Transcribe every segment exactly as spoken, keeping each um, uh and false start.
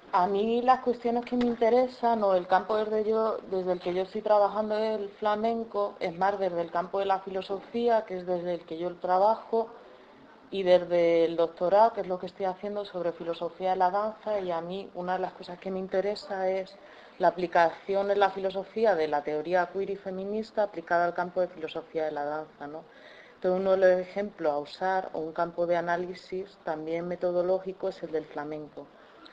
A mí las cuestiones que me interesan o el campo desde, yo, desde el que yo estoy trabajando el flamenco es más desde el campo de la filosofía, que es desde el que yo trabajo, y desde el doctorado, que es lo que estoy haciendo sobre filosofía de la danza, y a mí una de las cosas que me interesa es la aplicación en la filosofía de la teoría queer y feminista aplicada al campo de filosofía de la danza, ¿no? Entonces uno de los ejemplos a usar o un campo de análisis también metodológico es el del flamenco.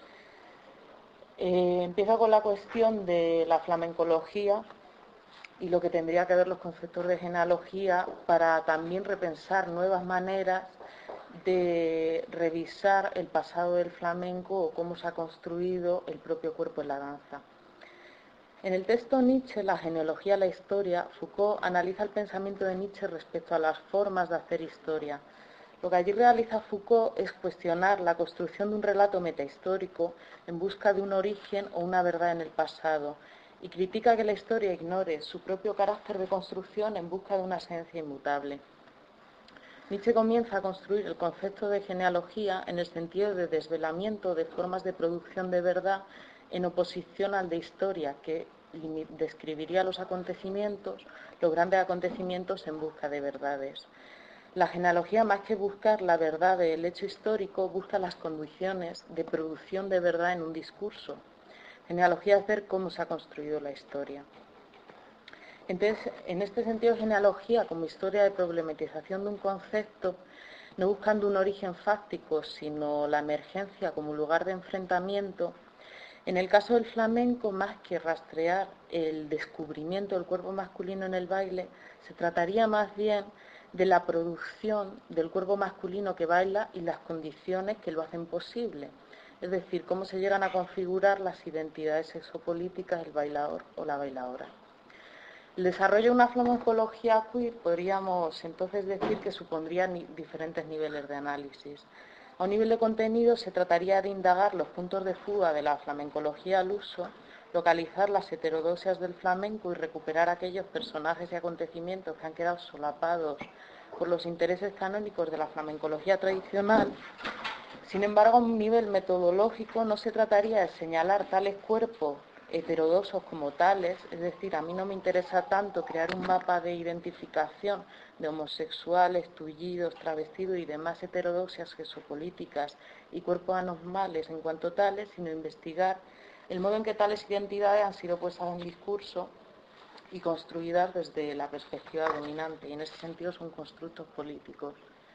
Eh, empiezo con la cuestión de la flamencología y lo que tendría que ver los conceptos de genealogía para también repensar nuevas maneras de revisar el pasado del flamenco o cómo se ha construido el propio cuerpo en la danza. En el texto Nietzsche, la genealogía de la historia, Foucault analiza el pensamiento de Nietzsche respecto a las formas de hacer historia. Lo que allí realiza Foucault es cuestionar la construcción de un relato metahistórico en busca de un origen o una verdad en el pasado y critica que la historia ignore su propio carácter de construcción en busca de una esencia inmutable. Nietzsche comienza a construir el concepto de genealogía en el sentido de desvelamiento de formas de producción de verdad en oposición al de historia, que describiría los acontecimientos, los grandes acontecimientos en busca de verdades. La genealogía, más que buscar la verdad del hecho histórico, busca las condiciones de producción de verdad en un discurso. Genealogía es ver cómo se ha construido la historia. Entonces, en este sentido, genealogía como historia de problematización de un concepto, no buscando un origen fáctico, sino la emergencia como lugar de enfrentamiento. En el caso del flamenco, más que rastrear el descubrimiento del cuerpo masculino en el baile, se trataría más bien de la producción del cuerpo masculino que baila y las condiciones que lo hacen posible. Es decir, cómo se llegan a configurar las identidades sexopolíticas del bailador o la bailadora. El desarrollo de una flamencología queer podríamos entonces decir que supondría ni diferentes niveles de análisis. A un nivel de contenido se trataría de indagar los puntos de fuga de la flamencología al uso, localizar las heterodoxias del flamenco y recuperar aquellos personajes y acontecimientos que han quedado solapados por los intereses canónicos de la flamencología tradicional. Sin embargo, a un nivel metodológico no se trataría de señalar tales cuerpos heterodoxos como tales, es decir, a mí no me interesa tanto crear un mapa de identificación de homosexuales, tullidos, travestidos y demás heterodoxias sexopolíticas y cuerpos anormales en cuanto tales, sino investigar el modo en que tales identidades han sido puestas en discurso y construidas desde la perspectiva dominante, y en ese sentido son constructos políticos.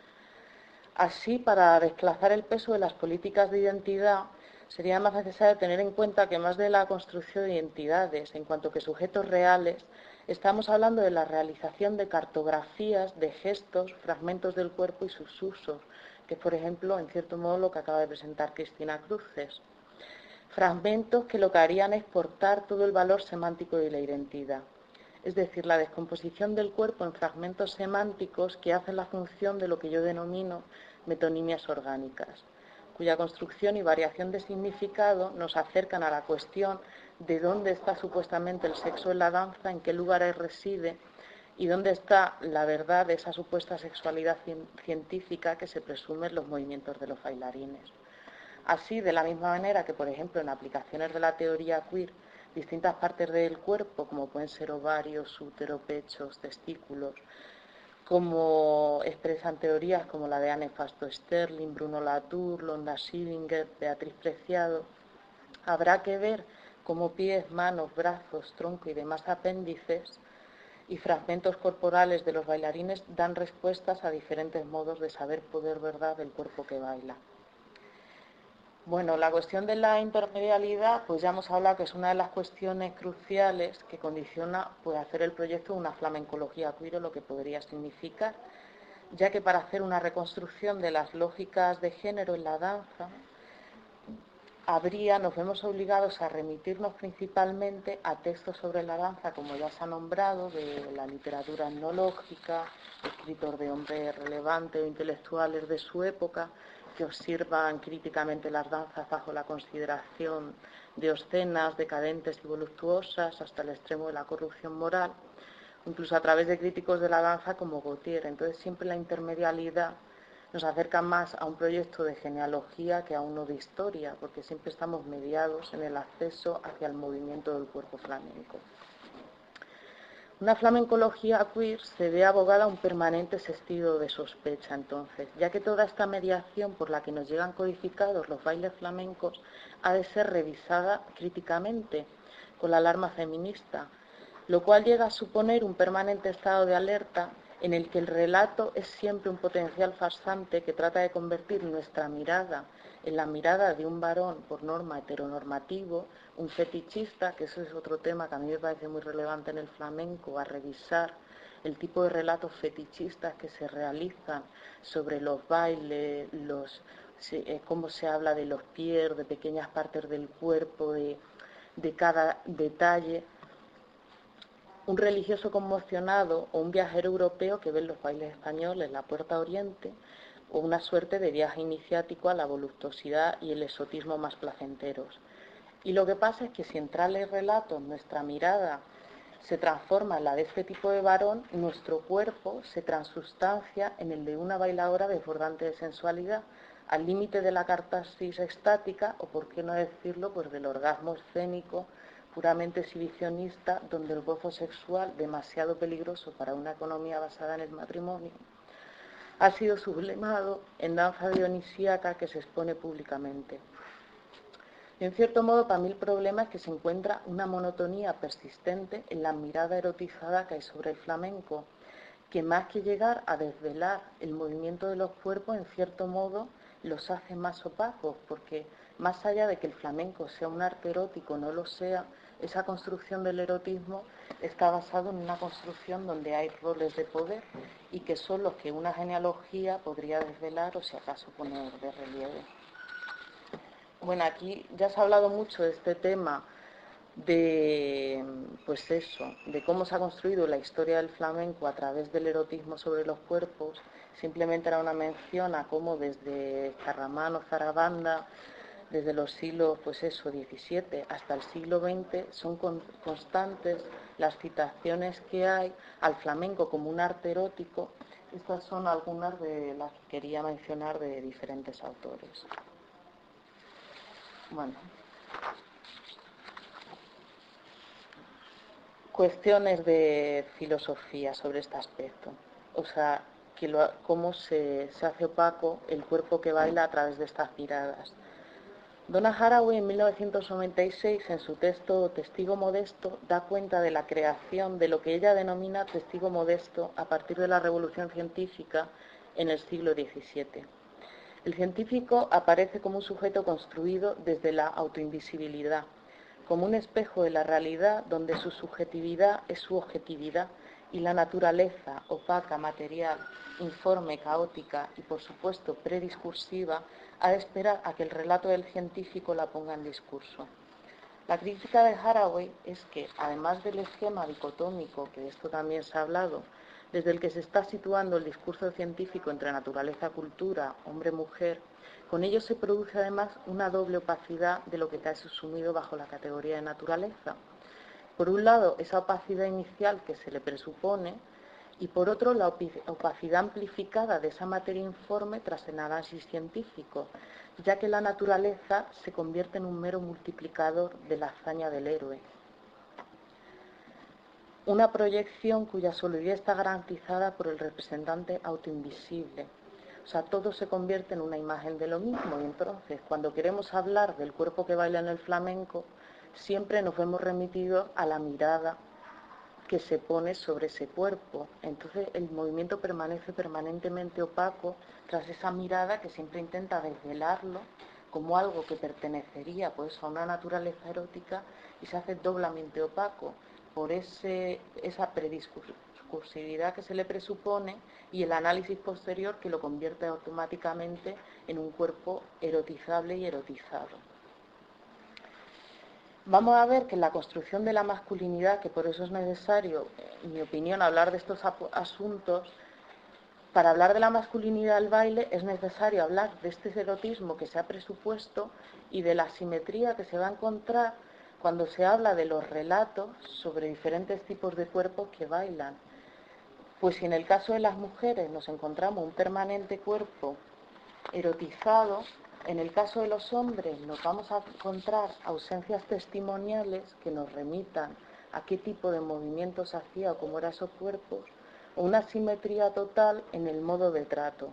Así, para desplazar el peso de las políticas de identidad, sería más necesario tener en cuenta que más de la construcción de identidades, en cuanto que sujetos reales, estamos hablando de la realización de cartografías, de gestos, fragmentos del cuerpo y sus usos, que es, por ejemplo, en cierto modo lo que acaba de presentar Cristina Cruces. Fragmentos que lo que harían es portar todo el valor semántico de la identidad. Es decir, la descomposición del cuerpo en fragmentos semánticos que hacen la función de lo que yo denomino metonimias orgánicas, cuya construcción y variación de significado nos acercan a la cuestión de dónde está supuestamente el sexo en la danza, en qué lugares reside y dónde está la verdad de esa supuesta sexualidad científica que se presume en los movimientos de los bailarines. Así, de la misma manera que, por ejemplo, en aplicaciones de la teoría queer, distintas partes del cuerpo, como pueden ser ovarios, útero, pechos, testículos, como expresan teorías como la de Anne Fasto Sterling, Bruno Latour, Londa Schillinger, Beatriz Preciado, habrá que ver cómo pies, manos, brazos, tronco y demás apéndices y fragmentos corporales de los bailarines dan respuestas a diferentes modos de saber poder verdad del cuerpo que baila. Bueno, la cuestión de la intermedialidad, pues ya hemos hablado que es una de las cuestiones cruciales que condiciona pues, hacer el proyecto de una flamencología queer, lo que podría significar, ya que para hacer una reconstrucción de las lógicas de género en la danza, habría, nos vemos obligados a remitirnos principalmente a textos sobre la danza, como ya se ha nombrado, de la literatura etnológica, escritos de hombres relevantes o intelectuales de su época, que observan críticamente las danzas bajo la consideración de obscenas, decadentes y voluptuosas, hasta el extremo de la corrupción moral, incluso a través de críticos de la danza como Gautier. Entonces siempre la intermedialidad nos acercan más a un proyecto de genealogía que a uno de historia, porque siempre estamos mediados en el acceso hacia el movimiento del cuerpo flamenco. Una flamencología queer se ve abogada a un permanente sentido de sospecha, entonces, ya que toda esta mediación por la que nos llegan codificados los bailes flamencos ha de ser revisada críticamente con la alarma feminista, lo cual llega a suponer un permanente estado de alerta en el que el relato es siempre un potencial farsante que trata de convertir nuestra mirada en la mirada de un varón por norma heteronormativo, un fetichista, que eso es otro tema que a mí me parece muy relevante en el flamenco, a revisar el tipo de relatos fetichistas que se realizan sobre los bailes, los, eh, cómo se habla de los pies, de pequeñas partes del cuerpo, de, de cada detalle. Un religioso conmocionado o un viajero europeo que ve en los bailes españoles la Puerta Oriente, o una suerte de viaje iniciático a la voluptuosidad y el exotismo más placenteros. Y lo que pasa es que si en tales relatos nuestra mirada se transforma en la de este tipo de varón, nuestro cuerpo se transustancia en el de una bailadora desbordante de sensualidad, al límite de la catarsis extática, o por qué no decirlo, pues del orgasmo escénico puramente exhibicionista, donde el gozo sexual, demasiado peligroso para una economía basada en el matrimonio, ha sido sublimado en danza dionisíaca que se expone públicamente. Y en cierto modo, para mí el problema es que se encuentra una monotonía persistente en la mirada erotizada que hay sobre el flamenco, que más que llegar a desvelar el movimiento de los cuerpos, en cierto modo los hace más opacos, porque más allá de que el flamenco sea un arte erótico, no lo sea, esa construcción del erotismo está basado en una construcción donde hay roles de poder y que son los que una genealogía podría desvelar o si acaso poner de relieve. Bueno, aquí ya se ha hablado mucho de este tema de, pues eso, de cómo se ha construido la historia del flamenco a través del erotismo sobre los cuerpos. Simplemente era una mención a cómo desde Carramán, Zarabanda, desde los siglos, pues eso, diecisiete hasta el siglo veinte, son con, constantes las citaciones que hay al flamenco como un arte erótico. Estas son algunas de las que quería mencionar de diferentes autores. Bueno. Cuestiones de filosofía sobre este aspecto. O sea, que lo, cómo se, se hace opaco el cuerpo que baila a través de estas miradas. Donna Haraway en mil novecientos noventa y seis, en su texto Testigo Modesto, da cuenta de la creación de lo que ella denomina testigo modesto a partir de la revolución científica en el siglo diecisiete. El científico aparece como un sujeto construido desde la autoinvisibilidad, como un espejo de la realidad donde su subjetividad es su objetividad y la naturaleza, opaca, material, informe, caótica y por supuesto prediscursiva, ha de esperar a que el relato del científico la ponga en discurso. La crítica de Haraway es que, además del esquema dicotómico, que de esto también se ha hablado, desde el que se está situando el discurso científico entre naturaleza-cultura, hombre-mujer, con ello se produce además una doble opacidad de lo que cae subsumido bajo la categoría de naturaleza. Por un lado, esa opacidad inicial que se le presupone, y por otro, la opacidad amplificada de esa materia informe tras el análisis científico, ya que la naturaleza se convierte en un mero multiplicador de la hazaña del héroe. Una proyección cuya solidez está garantizada por el representante autoinvisible. O sea, todo se convierte en una imagen de lo mismo, y entonces, cuando queremos hablar del cuerpo que baila en el flamenco, siempre nos vemos remitidos a la mirada que se pone sobre ese cuerpo. Entonces el movimiento permanece permanentemente opaco tras esa mirada que siempre intenta desvelarlo como algo que pertenecería pues a una naturaleza erótica y se hace doblemente opaco por ese, esa prediscursividad que se le presupone y el análisis posterior que lo convierte automáticamente en un cuerpo erotizable y erotizado. Vamos a ver que en la construcción de la masculinidad, que por eso es necesario, en mi opinión, hablar de estos asuntos, para hablar de la masculinidad del baile es necesario hablar de este erotismo que se ha presupuesto y de la asimetría que se va a encontrar cuando se habla de los relatos sobre diferentes tipos de cuerpos que bailan. Pues si en el caso de las mujeres nos encontramos un permanente cuerpo erotizado, en el caso de los hombres nos vamos a encontrar ausencias testimoniales que nos remitan a qué tipo de movimientos hacía o cómo eran esos cuerpos, o una simetría total en el modo de trato.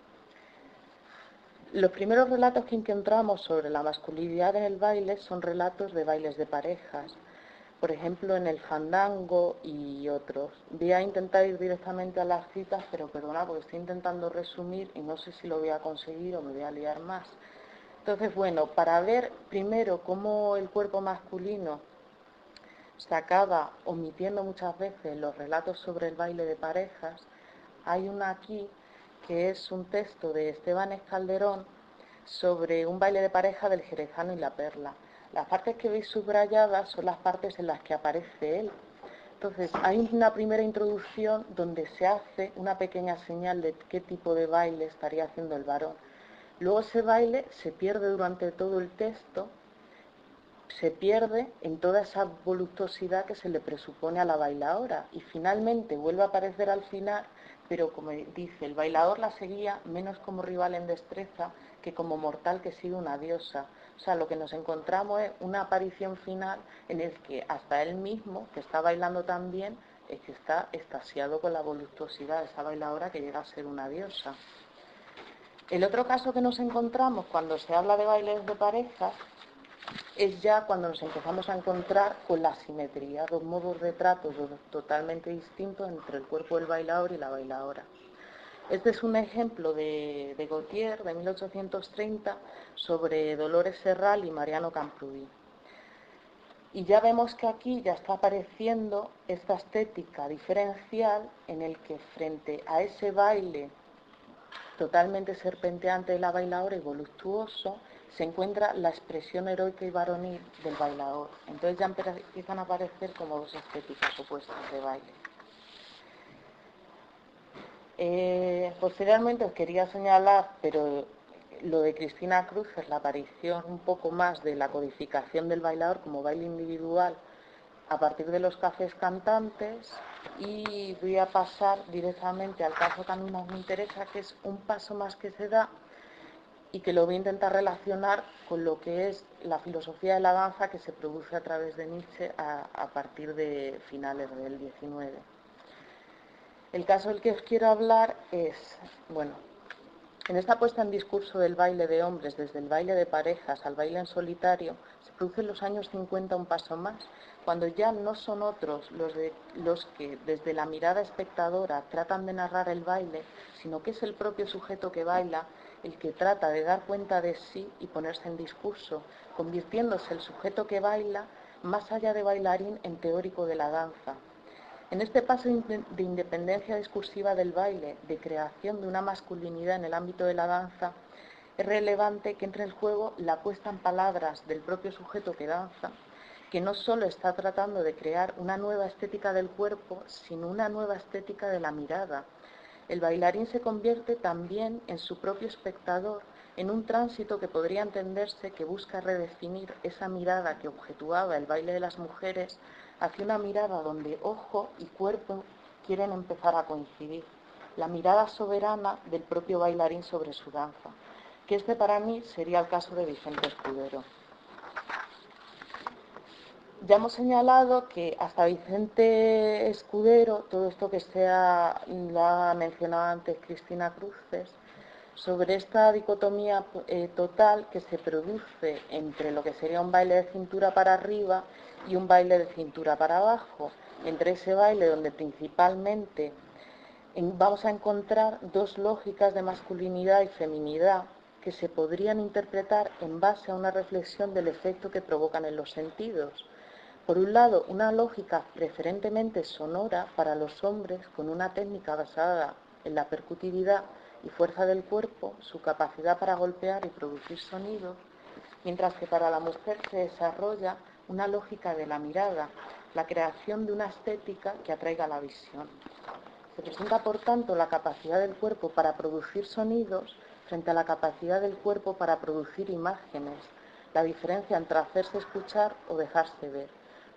Los primeros relatos que encontramos sobre la masculinidad en el baile son relatos de bailes de parejas, por ejemplo en el fandango y otros. Voy a intentar ir directamente a las citas, pero perdona porque estoy intentando resumir y no sé si lo voy a conseguir o me voy a liar más. Entonces, bueno, para ver primero cómo el cuerpo masculino se acaba omitiendo muchas veces los relatos sobre el baile de parejas, hay una aquí que es un texto de Esteban Calderón sobre un baile de pareja del jerezano y la perla. Las partes que veis subrayadas son las partes en las que aparece él. Entonces, hay una primera introducción donde se hace una pequeña señal de qué tipo de baile estaría haciendo el varón. Luego ese baile se pierde durante todo el texto, se pierde en toda esa voluptuosidad que se le presupone a la bailadora y finalmente vuelve a aparecer al final, pero como dice, el bailador la seguía menos como rival en destreza que como mortal que sigue una diosa. O sea, lo que nos encontramos es una aparición final en el que hasta él mismo, que está bailando tan bien, es que está extasiado con la voluptuosidad de esa bailadora que llega a ser una diosa. El otro caso que nos encontramos cuando se habla de bailes de parejas es ya cuando nos empezamos a encontrar con la simetría, dos modos de trato totalmente distintos entre el cuerpo del bailador y la bailadora. Este es un ejemplo de, de Gautier, de mil ochocientos treinta, sobre Dolores Serral y Mariano Camprubí. Y ya vemos que aquí ya está apareciendo esta estética diferencial en el que frente a ese baile totalmente serpenteante de la bailadora y voluptuoso, se encuentra la expresión heroica y varonil del bailador. Entonces ya empiezan a aparecer como dos estéticas opuestas de baile. Eh, posteriormente os quería señalar, pero lo de Cristina Cruz es la aparición un poco más de la codificación del bailador como baile individual a partir de los cafés cantantes, y voy a pasar directamente al caso que a mí más me interesa, que es un paso más que se da y que lo voy a intentar relacionar con lo que es la filosofía de la danza que se produce a través de Nietzsche a, a partir de finales del diecinueve. El caso del que os quiero hablar es, bueno, en esta puesta en discurso del baile de hombres, desde el baile de parejas al baile en solitario, se produce en los años cincuenta un paso más, cuando ya no son otros los, de, los que desde la mirada espectadora tratan de narrar el baile, sino que es el propio sujeto que baila el que trata de dar cuenta de sí y ponerse en discurso, convirtiéndose el sujeto que baila más allá de bailarín en teórico de la danza. En este paso de independencia discursiva del baile, de creación de una masculinidad en el ámbito de la danza, es relevante que entre en juego la puesta en palabras del propio sujeto que danza, que no solo está tratando de crear una nueva estética del cuerpo, sino una nueva estética de la mirada. El bailarín se convierte también en su propio espectador, en un tránsito que podría entenderse que busca redefinir esa mirada que objetuaba el baile de las mujeres hacia una mirada donde ojo y cuerpo quieren empezar a coincidir, la mirada soberana del propio bailarín sobre su danza, que este para mí sería el caso de Vicente Escudero. Ya hemos señalado que hasta Vicente Escudero, todo esto que sea, lo ha mencionado antes Cristina Cruces, sobre esta dicotomía eh, total que se produce entre lo que sería un baile de cintura para arriba y un baile de cintura para abajo, entre ese baile donde principalmente en, vamos a encontrar dos lógicas de masculinidad y feminidad que se podrían interpretar en base a una reflexión del efecto que provocan en los sentidos. Por un lado, una lógica preferentemente sonora para los hombres con una técnica basada en la percutividad y fuerza del cuerpo, su capacidad para golpear y producir sonidos, mientras que para la mujer se desarrolla una lógica de la mirada, la creación de una estética que atraiga la visión. Se presenta, por tanto, la capacidad del cuerpo para producir sonidos frente a la capacidad del cuerpo para producir imágenes, la diferencia entre hacerse escuchar o dejarse ver.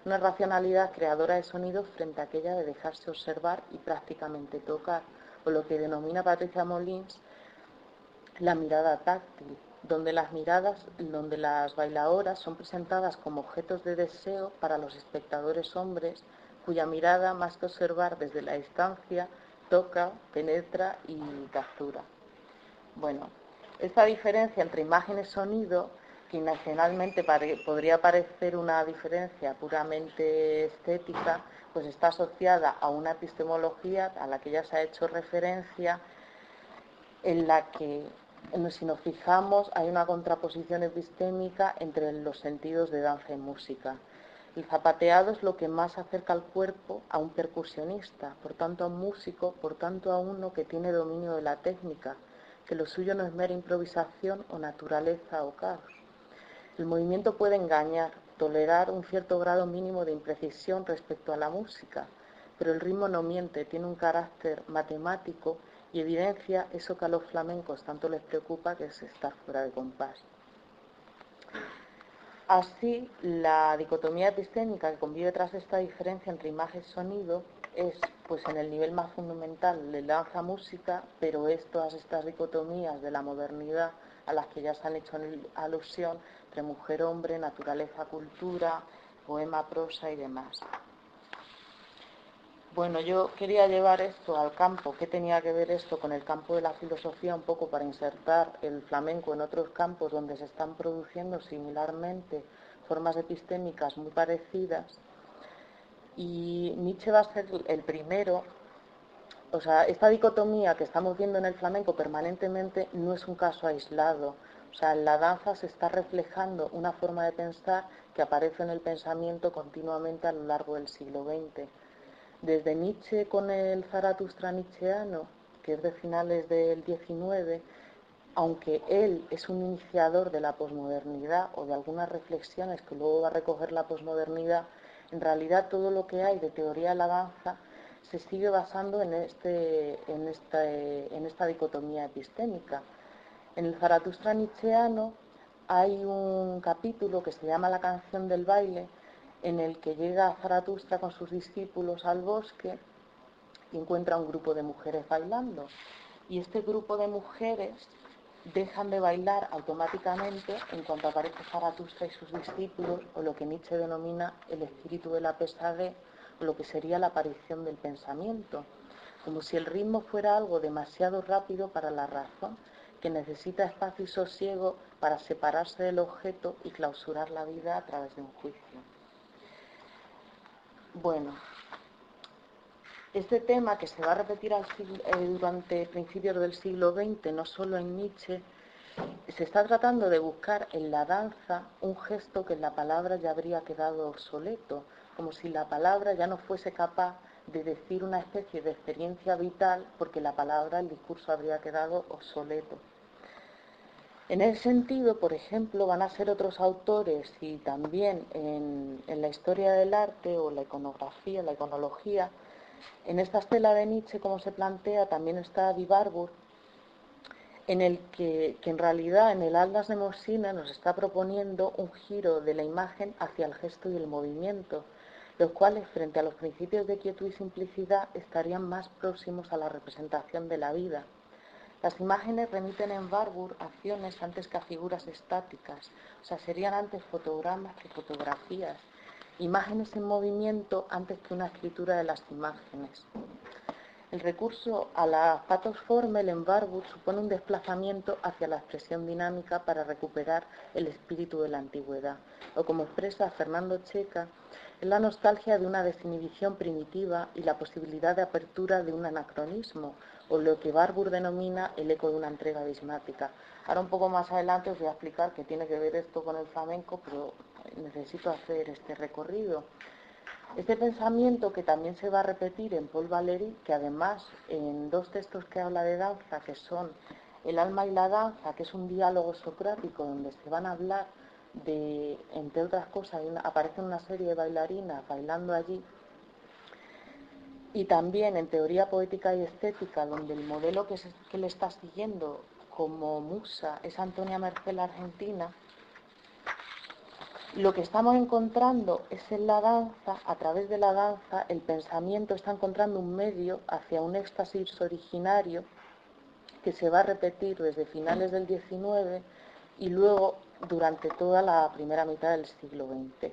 una racionalidad creadora de sonidos frente a aquella de dejarse observar y prácticamente tocar, o lo que denomina Patricia Molins la mirada táctil, donde las miradas, donde las bailadoras son presentadas como objetos de deseo para los espectadores hombres, cuya mirada, más que observar desde la distancia, toca, penetra y captura. Bueno, esta diferencia entre imagen y sonido, que nacionalmente pare, podría parecer una diferencia puramente estética, pues está asociada a una epistemología a la que ya se ha hecho referencia, en la que, si nos fijamos, hay una contraposición epistémica entre los sentidos de danza y música. El zapateado es lo que más acerca al cuerpo a un percusionista, por tanto a un músico, por tanto a uno que tiene dominio de la técnica, que lo suyo no es mera improvisación o naturaleza o caos. El movimiento puede engañar, tolerar un cierto grado mínimo de imprecisión respecto a la música, pero el ritmo no miente, tiene un carácter matemático y evidencia eso que a los flamencos tanto les preocupa, que es estar fuera de compás. Así, la dicotomía epistémica que convive tras esta diferencia entre imagen y sonido es, pues, en el nivel más fundamental de danza-música, pero es todas estas dicotomías de la modernidad a las que ya se han hecho alusión, entre mujer-hombre, naturaleza-cultura, poema-prosa y demás. Bueno, yo quería llevar esto al campo. ¿Qué tenía que ver esto con el campo de la filosofía? Un poco para insertar el flamenco en otros campos donde se están produciendo similarmente formas epistémicas muy parecidas. Y Nietzsche va a ser el primero. O sea, esta dicotomía que estamos viendo en el flamenco permanentemente no es un caso aislado. O sea, en la danza se está reflejando una forma de pensar que aparece en el pensamiento continuamente a lo largo del siglo veinte. Desde Nietzsche con el Zaratustra nietzscheano, que es de finales del diecinueve, aunque él es un iniciador de la posmodernidad o de algunas reflexiones que luego va a recoger la posmodernidad, en realidad todo lo que hay de teoría de la danza se sigue basando en, este, en, esta, en esta dicotomía epistémica. En el Zaratustra nietzscheano hay un capítulo que se llama La canción del baile, en el que llega Zaratustra con sus discípulos al bosque y encuentra un grupo de mujeres bailando. Y este grupo de mujeres dejan de bailar automáticamente en cuanto aparece Zaratustra y sus discípulos, o lo que Nietzsche denomina el espíritu de la pesadez, o lo que sería la aparición del pensamiento, como si el ritmo fuera algo demasiado rápido para la razón, que necesita espacio y sosiego para separarse del objeto y clausurar la vida a través de un juicio. Bueno, este tema que se va a repetir al siglo, eh, durante principios del siglo veinte, no solo en Nietzsche, se está tratando de buscar en la danza un gesto que en la palabra ya habría quedado obsoleto, como si la palabra ya no fuese capaz de decir una especie de experiencia vital porque la palabra, el discurso habría quedado obsoleto. En ese sentido, por ejemplo, van a ser otros autores y también en, en la historia del arte o la iconografía, la iconología, en esta estela de Nietzsche, como se plantea, también está Di Barbour, en el que, que en realidad en el Atlas de Moschino nos está proponiendo un giro de la imagen hacia el gesto y el movimiento, los cuales, frente a los principios de quietud y simplicidad, estarían más próximos a la representación de la vida. Las imágenes remiten en Barbour a acciones antes que a figuras estáticas, o sea, serían antes fotogramas que fotografías, imágenes en movimiento antes que una escritura de las imágenes. El recurso a la pathos formel en Barbour supone un desplazamiento hacia la expresión dinámica para recuperar el espíritu de la antigüedad, o como expresa Fernando Checa, es la nostalgia de una desinhibición primitiva y la posibilidad de apertura de un anacronismo, o lo que Barbour denomina el eco de una entrega abismática. Ahora un poco más adelante os voy a explicar qué tiene que ver esto con el flamenco, pero necesito hacer este recorrido. Este pensamiento, que también se va a repetir en Paul Valéry, que además en dos textos que habla de danza, que son El alma y la danza, que es un diálogo socrático donde se van a hablar de, entre otras cosas, una, aparecen una serie de bailarinas bailando allí, y también en Teoría poética y estética, donde el modelo que, se, que le está siguiendo como musa es Antonia Mercé, la argentina. Lo que estamos encontrando es en la danza, a través de la danza, el pensamiento está encontrando un medio hacia un éxtasis originario que se va a repetir desde finales del diecinueve y luego durante toda la primera mitad del siglo veinte.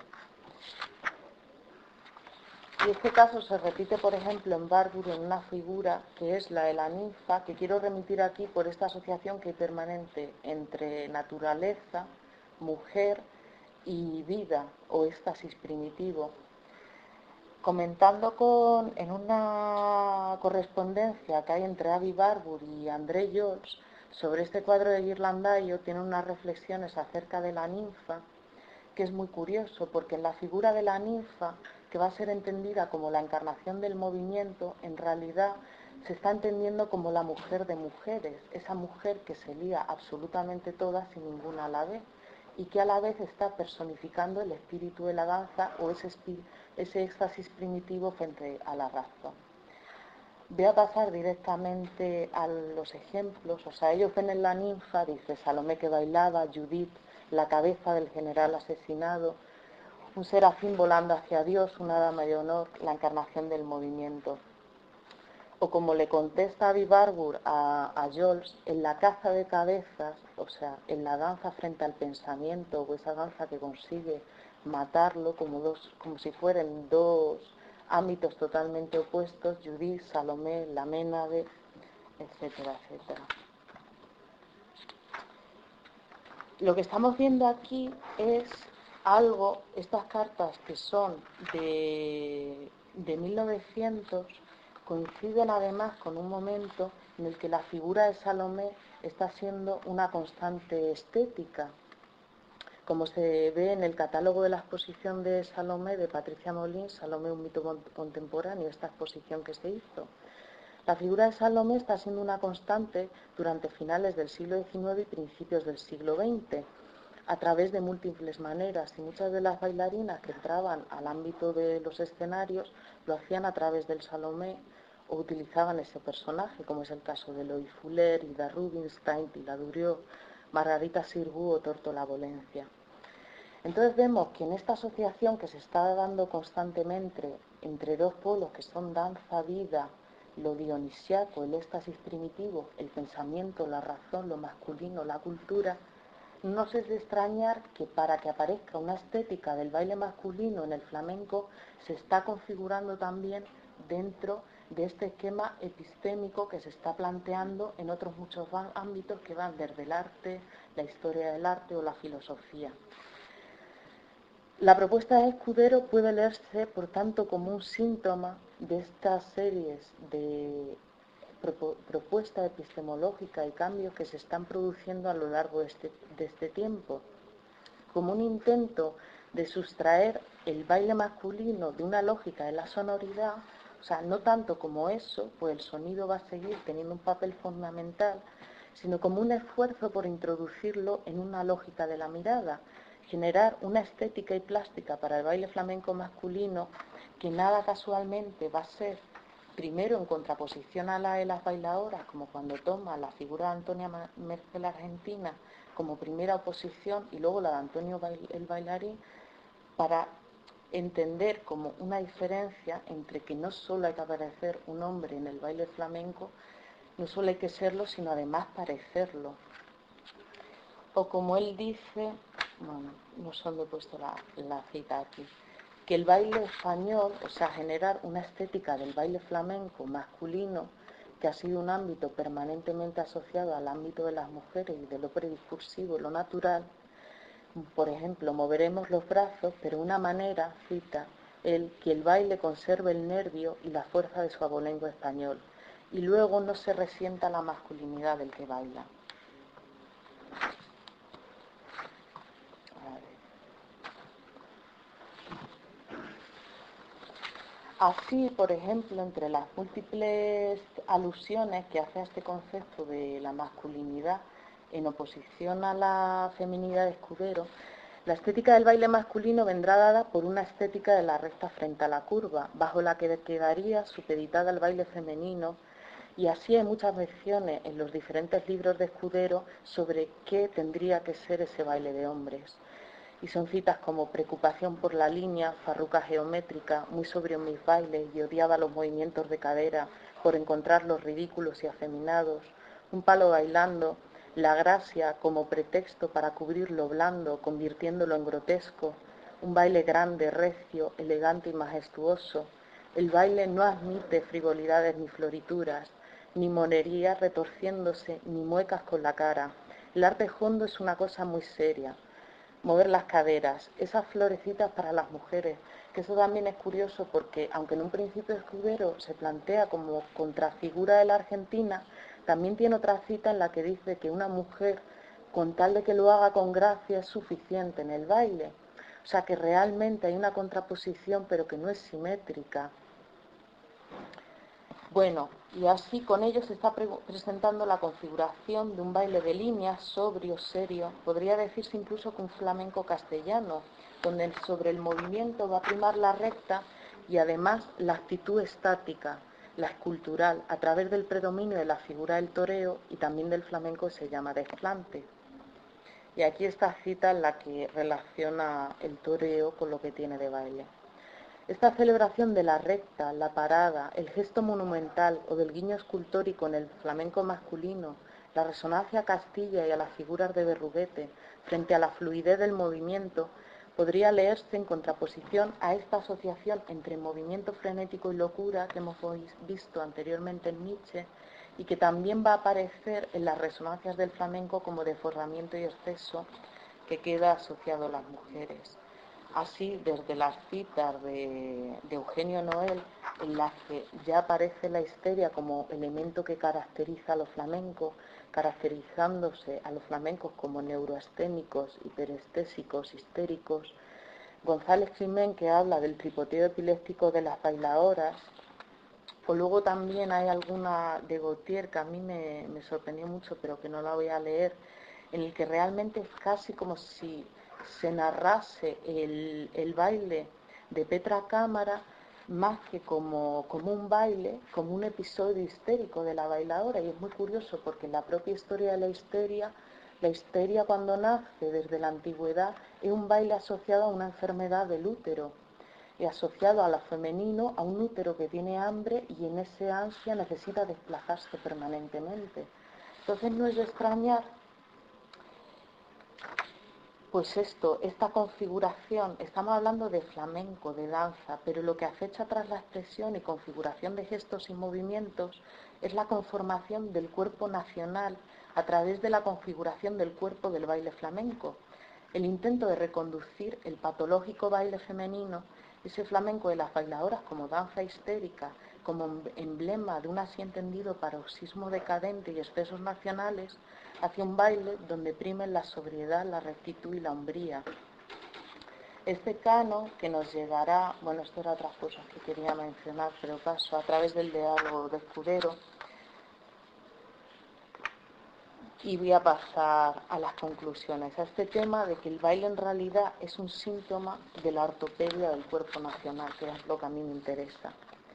Y este caso se repite, por ejemplo, en Barbour en una figura que es la de la ninfa, que quiero remitir aquí por esta asociación que hay permanente entre naturaleza, mujer y vida o éxtasis primitivo. Comentando con, en una correspondencia que hay entre Avi Barbour y André George sobre este cuadro de Ghirlandaio, tiene unas reflexiones acerca de la ninfa, que es muy curioso, porque en la figura de la ninfa, que va a ser entendida como la encarnación del movimiento, en realidad se está entendiendo como la mujer de mujeres, esa mujer que se lía absolutamente todas sin ninguna a la vez, y que a la vez está personificando el espíritu de la danza o ese, ese éxtasis primitivo frente a la razón. Voy a pasar directamente a los ejemplos. O sea, ellos ven en la ninfa, dice Salomé que bailaba, Judith, la cabeza del general asesinado, un serafín volando hacia Dios, una dama de honor, la encarnación del movimiento. O como le contesta Avi Barbour a, a Jules, en la caza de cabezas, o sea, en la danza frente al pensamiento, o esa danza que consigue matarlo como, dos, como si fueran dos ámbitos totalmente opuestos, Judith, Salomé, la Ménade, etcétera, etcétera. Lo que estamos viendo aquí es algo, estas cartas que son de, de mil novecientos, coinciden además con un momento en el que la figura de Salomé está siendo una constante estética, como se ve en el catálogo de la exposición de Salomé de Patricia Molins, Salomé, un mito contemporáneo, esta exposición que se hizo. La figura de Salomé está siendo una constante durante finales del siglo diecinueve y principios del siglo veinte, a través de múltiples maneras, y muchas de las bailarinas que entraban al ámbito de los escenarios lo hacían a través del Salomé o utilizaban ese personaje, como es el caso de Lois Fuller, Ida Rubinstein, Pilar Durieux, Margarita Sirgu o Tórtola Volencia. Entonces vemos que en esta asociación que se está dando constantemente entre dos polos que son danza, vida, lo dionisiaco, el éxtasis primitivo, el pensamiento, la razón, lo masculino, la cultura, no es de extrañar que para que aparezca una estética del baile masculino en el flamenco se está configurando también dentro de este esquema epistémico que se está planteando en otros muchos ámbitos que van desde el arte, la historia del arte o la filosofía. La propuesta de Escudero puede leerse, por tanto, como un síntoma de estas series de propuesta epistemológica y cambios que se están produciendo a lo largo de este, de este tiempo, como un intento de sustraer el baile masculino de una lógica de la sonoridad, o sea, no tanto como eso, pues el sonido va a seguir teniendo un papel fundamental, sino como un esfuerzo por introducirlo en una lógica de la mirada, generar una estética y plástica para el baile flamenco masculino que nada casualmente va a ser primero en contraposición a la de las bailadoras, como cuando toma la figura de Antonia Merkel argentina como primera oposición y luego la de Antonio el bailarín, para entender como una diferencia entre que no solo hay que aparecer un hombre en el baile flamenco, no solo hay que serlo, sino además parecerlo. O como él dice, bueno, no solo he puesto la, la cita aquí, que el baile español, o sea, generar una estética del baile flamenco masculino, que ha sido un ámbito permanentemente asociado al ámbito de las mujeres y de lo prediscursivo, lo natural. Por ejemplo, moveremos los brazos, pero de una manera, cita, el que el baile conserve el nervio y la fuerza de su abolengo español, y luego no se resienta la masculinidad del que baila. Así, por ejemplo, entre las múltiples alusiones que hace a este concepto de la masculinidad en oposición a la feminidad de Escudero, la estética del baile masculino vendrá dada por una estética de la recta frente a la curva, bajo la que quedaría supeditada al baile femenino, y así hay muchas versiones en los diferentes libros de Escudero sobre qué tendría que ser ese baile de hombres. y son citas como preocupación por la línea, farruca geométrica, muy sobrio en mis bailes y odiaba los movimientos de cadera por encontrarlos ridículos y afeminados, un palo bailando, la gracia como pretexto para cubrir lo blando, convirtiéndolo en grotesco, un baile grande, recio, elegante y majestuoso. El baile no admite frivolidades ni florituras, ni monerías retorciéndose, ni muecas con la cara. El arte hondo es una cosa muy seria. Mover las caderas, esas florecitas para las mujeres, que eso también es curioso porque, aunque en un principio Escudero se plantea como contrafigura de la Argentina, también tiene otra cita en la que dice que una mujer, con tal de que lo haga con gracia, es suficiente en el baile. O sea que realmente hay una contraposición, pero que no es simétrica. Bueno, y así con ello se está pre presentando la configuración de un baile de líneas sobrio, serio, podría decirse incluso que un flamenco castellano, donde sobre el movimiento va a primar la recta y además la actitud estática, la escultural, a través del predominio de la figura del toreo y también del flamenco se llama desplante. Y aquí esta cita en la que relaciona el toreo con lo que tiene de baile. Esta celebración de la recta, la parada, el gesto monumental o del guiño escultórico en el flamenco masculino, la resonancia a Castilla y a las figuras de Berruguete frente a la fluidez del movimiento, podría leerse en contraposición a esta asociación entre movimiento frenético y locura que hemos visto anteriormente en Nietzsche y que también va a aparecer en las resonancias del flamenco como desbordamiento y exceso que queda asociado a las mujeres. Así, desde las citas de, de Eugenio Noel, en las que ya aparece la histeria como elemento que caracteriza a los flamencos, caracterizándose a los flamencos como neuroesténicos, hiperestésicos, histéricos. González Climén, que habla del tripoteo epiléptico de las bailadoras, o luego también hay alguna de Gautier que a mí me, me sorprendió mucho, pero que no la voy a leer, en el que realmente es casi como si se narrase el, el baile de Petra Cámara más que como, como un baile, como un episodio histérico de la bailadora. Y es muy curioso porque en la propia historia de la histeria, la histeria cuando nace desde la antigüedad es un baile asociado a una enfermedad del útero y asociado a lo femenino, a un útero que tiene hambre y en ese ansia necesita desplazarse permanentemente. Entonces no es de extrañar pues esto, esta configuración, estamos hablando de flamenco, de danza, pero lo que acecha tras la expresión y configuración de gestos y movimientos es la conformación del cuerpo nacional a través de la configuración del cuerpo del baile flamenco. El intento de reconducir el patológico baile femenino, ese flamenco de las bailadoras como danza histérica, como emblema de un así entendido paroxismo decadente y excesos nacionales, hacia un baile donde primen la sobriedad, la rectitud y la hombría. Este canon que nos llegará, bueno, esto era otras cosas que quería mencionar, pero paso a través del diálogo de Escudero, y voy a pasar a las conclusiones, a este tema de que el baile en realidad es un síntoma de la ortopedia del cuerpo nacional, que es lo que a mí me interesa.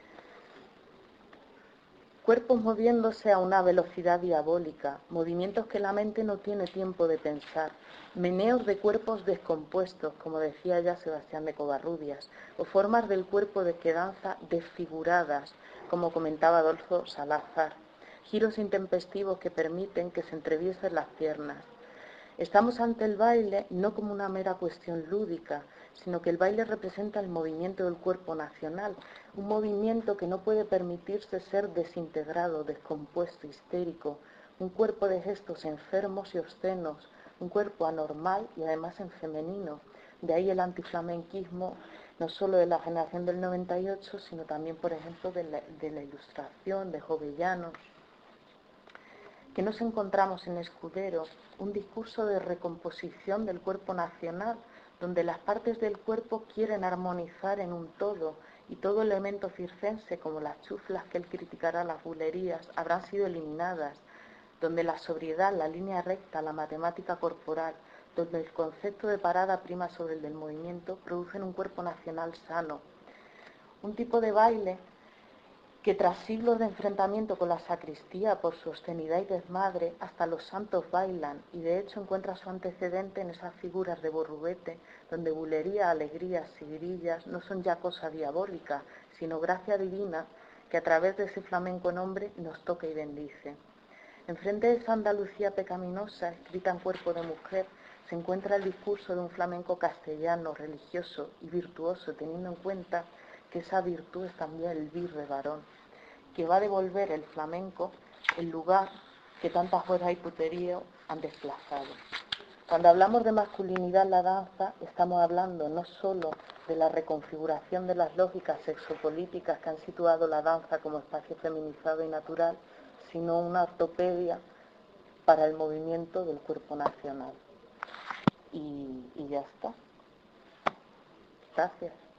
Cuerpos moviéndose a una velocidad diabólica, movimientos que la mente no tiene tiempo de pensar, meneos de cuerpos descompuestos, como decía ya Sebastián de Covarrubias, o formas del cuerpo de que danza desfiguradas, como comentaba Adolfo Salazar, giros intempestivos que permiten que se entreviesen las piernas. Estamos ante el baile no como una mera cuestión lúdica, sino que el baile representa el movimiento del cuerpo nacional, un movimiento que no puede permitirse ser desintegrado, descompuesto, histérico, un cuerpo de gestos enfermos y obscenos, un cuerpo anormal y además en femenino. De ahí el antiflamenquismo, no solo de la generación del noventa y ocho, sino también, por ejemplo, de la, de la Ilustración, de Jovellanos. Que nos encontramos en Escudero, un discurso de recomposición del cuerpo nacional, donde las partes del cuerpo quieren armonizar en un todo, y todo elemento circense, como las chuflas que él criticará, las bulerías, habrán sido eliminadas, donde la sobriedad, la línea recta, la matemática corporal, donde el concepto de parada prima sobre el del movimiento, producen un cuerpo nacional sano. Un tipo de baile que tras siglos de enfrentamiento con la sacristía por su obscenidad y desmadre, hasta los santos bailan, y de hecho encuentra su antecedente en esas figuras de Borrubete, donde bulería, alegrías y grillas no son ya cosa diabólica, sino gracia divina que a través de ese flamenco nombre nos toca y bendice. Enfrente de esa Andalucía pecaminosa, escrita en cuerpo de mujer, se encuentra el discurso de un flamenco castellano, religioso y virtuoso, teniendo en cuenta que esa virtud es también el vir de varón, que va a devolver el flamenco el lugar que tantas horas y puterío han desplazado. Cuando hablamos de masculinidad en la danza, estamos hablando no solo de la reconfiguración de las lógicas sexopolíticas que han situado la danza como espacio feminizado y natural, sino una ortopedia para el movimiento del cuerpo nacional. Y, y ya está. Gracias.